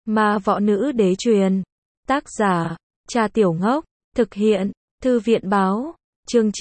Ma võ nữ đế truyền. Tác giả, Cha Tiểu Ngốc. Thực hiện, Thư viện báo. Chương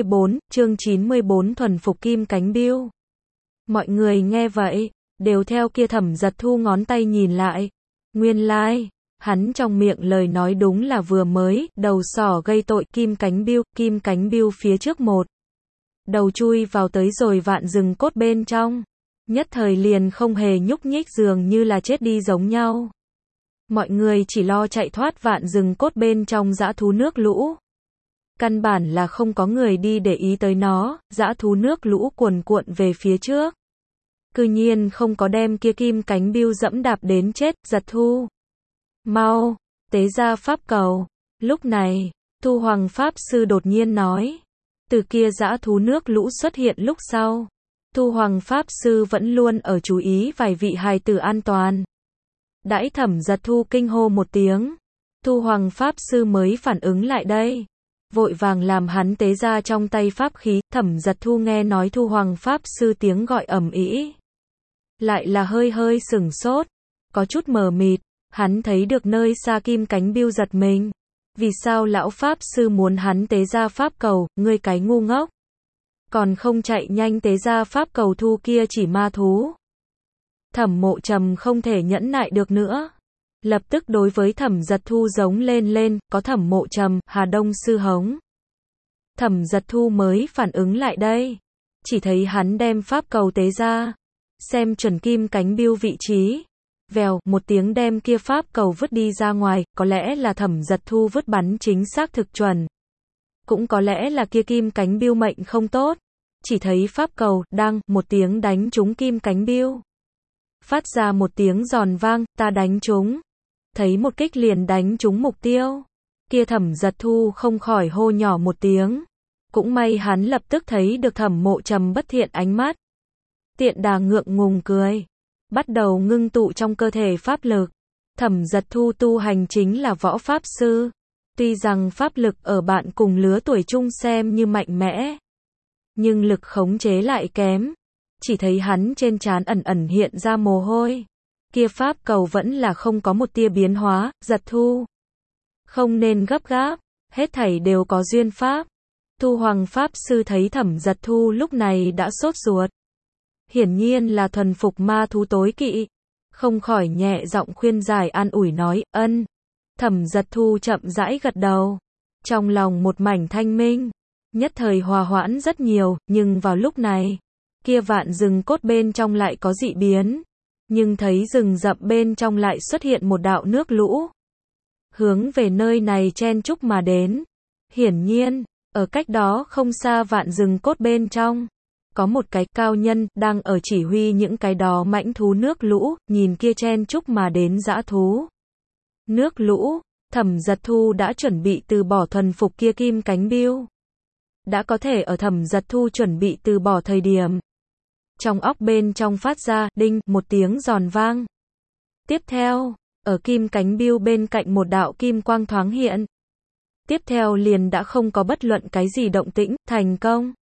94 thuần phục kim cánh biêu. Mọi người nghe vậy, đều theo kia Thẩm Giật Thu ngón tay nhìn lại. Nguyên lai, hắn trong miệng lời nói đúng là vừa mới, đầu sỏ gây tội kim cánh biêu phía trước một. Đầu chui vào tới rồi vạn rừng cốt bên trong. Nhất thời liền không hề nhúc nhích dường như là chết đi giống nhau. Mọi người chỉ lo chạy thoát vạn rừng cốt bên trong dã thú nước lũ. Căn bản là không có người đi để ý tới nó, dã thú nước lũ cuồn cuộn về phía trước. Cư nhiên không có đem kia kim cánh biêu dẫm đạp đến chết. Giật Thu, mau, tế ra pháp cầu. Lúc này, Thu Hoàng Pháp Sư đột nhiên nói. Từ kia dã thú nước lũ xuất hiện lúc sau, Thu Hoàng Pháp Sư vẫn luôn ở chú ý vài vị hài tử an toàn. Đãi Thẩm Giật Thu kinh hô một tiếng, Thu Hoàng Pháp Sư mới phản ứng lại đây. Vội vàng làm hắn tế ra trong tay pháp khí. Thẩm Giật Thu nghe nói Thu Hoàng Pháp Sư tiếng gọi ầm ĩ, lại là hơi sửng sốt, có chút mờ mịt. Hắn thấy được nơi xa kim cánh biêu giật mình. Vì sao lão Pháp Sư muốn hắn tế ra pháp cầu? Ngươi cái ngu ngốc, còn không chạy nhanh tế ra pháp cầu thu kia chỉ ma thú. Thẩm Mộ Trầm không thể nhẫn nại được nữa, lập tức đối với Thẩm Giật Thu giống lên, có Thẩm Mộ Trầm, Hà Đông sư hống. Thẩm Giật Thu mới phản ứng lại đây, chỉ thấy hắn đem pháp cầu tế ra, xem chuẩn kim cánh biêu vị trí, vèo, một tiếng đem kia pháp cầu vứt đi ra ngoài. Có lẽ là Thẩm Giật Thu vứt bắn chính xác thực chuẩn, cũng có lẽ là kia kim cánh biêu mệnh không tốt, chỉ thấy pháp cầu, đăng, một tiếng đánh trúng kim cánh biêu. Phát ra một tiếng giòn vang, ta đánh trúng. Thấy một kích liền đánh trúng mục tiêu. Kia Thẩm Giật Thu không khỏi hô nhỏ một tiếng. Cũng may hắn lập tức thấy được Thẩm Mộ Trầm bất thiện ánh mắt. Tiện đà ngượng ngùng cười, bắt đầu ngưng tụ trong cơ thể pháp lực. Thẩm Giật Thu tu hành chính là võ pháp sư. Tuy rằng pháp lực ở bạn cùng lứa tuổi chung xem như mạnh mẽ, nhưng lực khống chế lại kém. Chỉ thấy hắn trên trán ẩn hiện ra mồ hôi. Kia pháp cầu vẫn là không có một tia biến hóa. Giật Thu, không nên gấp gáp, hết thảy đều có duyên pháp. Thu Hoàng Pháp Sư thấy Thẩm Giật Thu lúc này đã sốt ruột, hiển nhiên là thuần phục ma thú tối kỵ, không khỏi nhẹ giọng khuyên giải an ủi nói, ân. Thẩm Giật Thu chậm rãi gật đầu, trong lòng một mảnh thanh minh, nhất thời hòa hoãn rất nhiều. Nhưng vào lúc này, kia vạn rừng cốt bên trong lại có dị biến, nhưng thấy rừng rậm bên trong lại xuất hiện một đạo nước lũ, hướng về nơi này chen chúc mà đến. Hiển nhiên, ở cách đó không xa vạn rừng cốt bên trong, có một cái cao nhân đang ở chỉ huy những cái đó mãnh thú nước lũ. Nhìn kia chen chúc mà đến dã thú nước lũ, Thẩm Giật Thu đã chuẩn bị từ bỏ thuần phục kia kim cánh biêu. Đã có thể ở Thẩm Giật Thu chuẩn bị từ bỏ thời điểm, trong óc bên trong phát ra, đinh, một tiếng giòn vang. Tiếp theo, ở kim cánh biêu bên cạnh một đạo kim quang thoáng hiện. Tiếp theo liền đã không có bất luận cái gì động tĩnh. Thành công.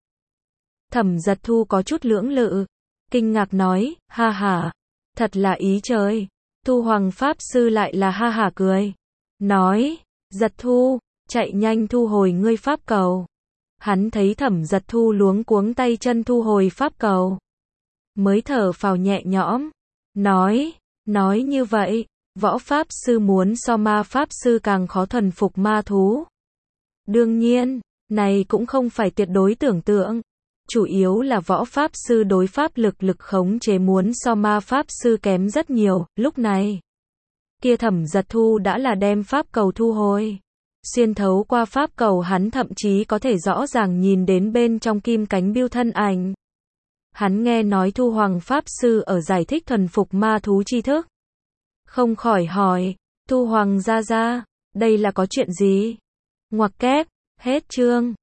Thẩm Giật Thu có chút lưỡng lự, kinh ngạc nói, ha ha, thật là ý trời. Thu Hoàng Pháp Sư lại là ha ha cười, nói, Giật Thu, chạy nhanh thu hồi ngươi pháp cầu. Hắn thấy Thẩm Giật Thu luống cuống tay chân thu hồi pháp cầu, mới thở phào nhẹ nhõm, nói như vậy, võ pháp sư muốn so ma pháp sư càng khó thuần phục ma thú. Đương nhiên, này cũng không phải tuyệt đối tưởng tượng, chủ yếu là võ pháp sư đối pháp lực khống chế muốn so ma pháp sư kém rất nhiều. Lúc này, kia Thẩm Giật Thu đã là đem pháp cầu thu hồi. Xuyên thấu qua pháp cầu hắn thậm chí có thể rõ ràng nhìn đến bên trong kim cánh biêu thân ảnh. Hắn nghe nói Thu Hoàng Pháp Sư ở giải thích thuần phục ma thú tri thức, không khỏi hỏi, Thu Hoàng gia gia, đây là có chuyện gì? Ngoặc kép, hết chương.